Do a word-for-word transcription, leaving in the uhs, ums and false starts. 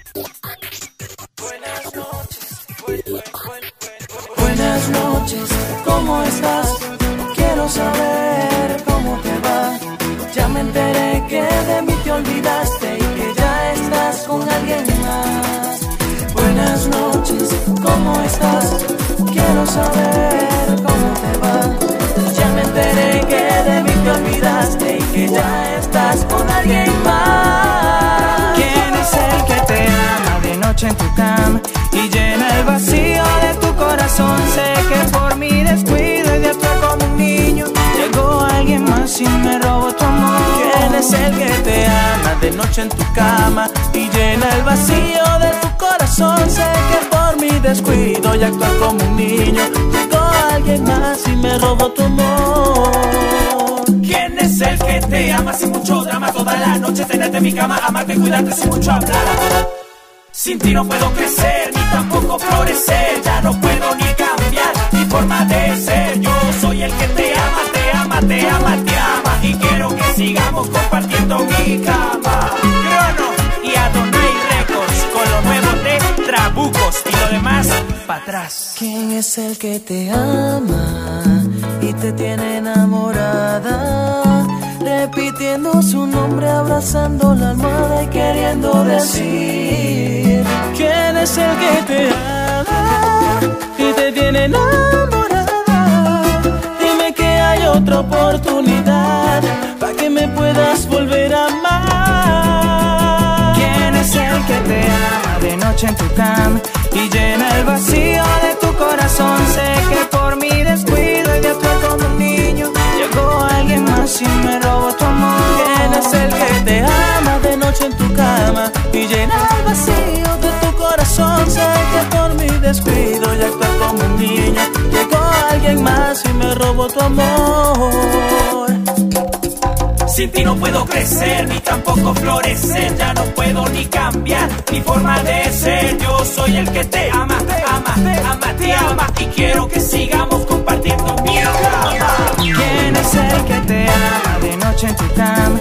Buenas noches, buen, buen, buen, buen. Buenas noches, ¿cómo estás? Quiero saber cómo te va. Ya me enteré que de mí te olvidaste y que ya estás con alguien más. Buenas noches, ¿cómo estás? Quiero saber cómo te va. Ya me enteré que de mí te olvidaste y que ya estás con alguien más. ¿Quién es el que te ama de noche en tu cama y llena el vacío de tu corazón? Sé que por mi descuido y de actuar como un niño llegó alguien más y me robó tu amor. ¿Quién es el que te ama de noche en tu cama y llena el vacío de tu corazón? Sé que por mi descuido y actuar como un niño llegó alguien más y me robó tu amor. ¿Quién es el que te ama sin mucho drama? Toda la noche tenerte en mi cama, amarte, cuidarte sin mucho hablar. Sin ti no puedo crecer, ni tampoco florecer. Ya no puedo ni cambiar mi forma de ser. Yo soy el que te ama, te ama, te ama, te ama. Y quiero que sigamos compartiendo mi cama. Crono y Adonai Records, con lo nuevo de Trabucos y lo demás pa' atrás. ¿Quién es el que te ama y te tiene enamorada? Repitiendo su nombre, abrazando la almohada y queriendo decir: ¿quién es el que te ama y te tiene enamorada? Dime que hay otra oportunidad para que me puedas volver a amar. ¿Quién es el que te ama de noche en tu cama y llena el vacío de tu corazón? Sé que por mi descuido y de actuar como un niño llegó alguien más y me robó tu amor. ¿Quién es el que te ama de noche en tu cama y llena el vacío de tu corazón? Sé que por mi descuido y actuar como un niño llegó alguien más y me robó tu amor. Sin ti no puedo crecer, ni tampoco florecer. Ya no puedo ni cambiar mi forma de ser. Yo soy el que te ama, ama, ama, te ama. Y quiero que sigamos compartiendo mi cama. ¿Quién es el que te ama de noche en tu cama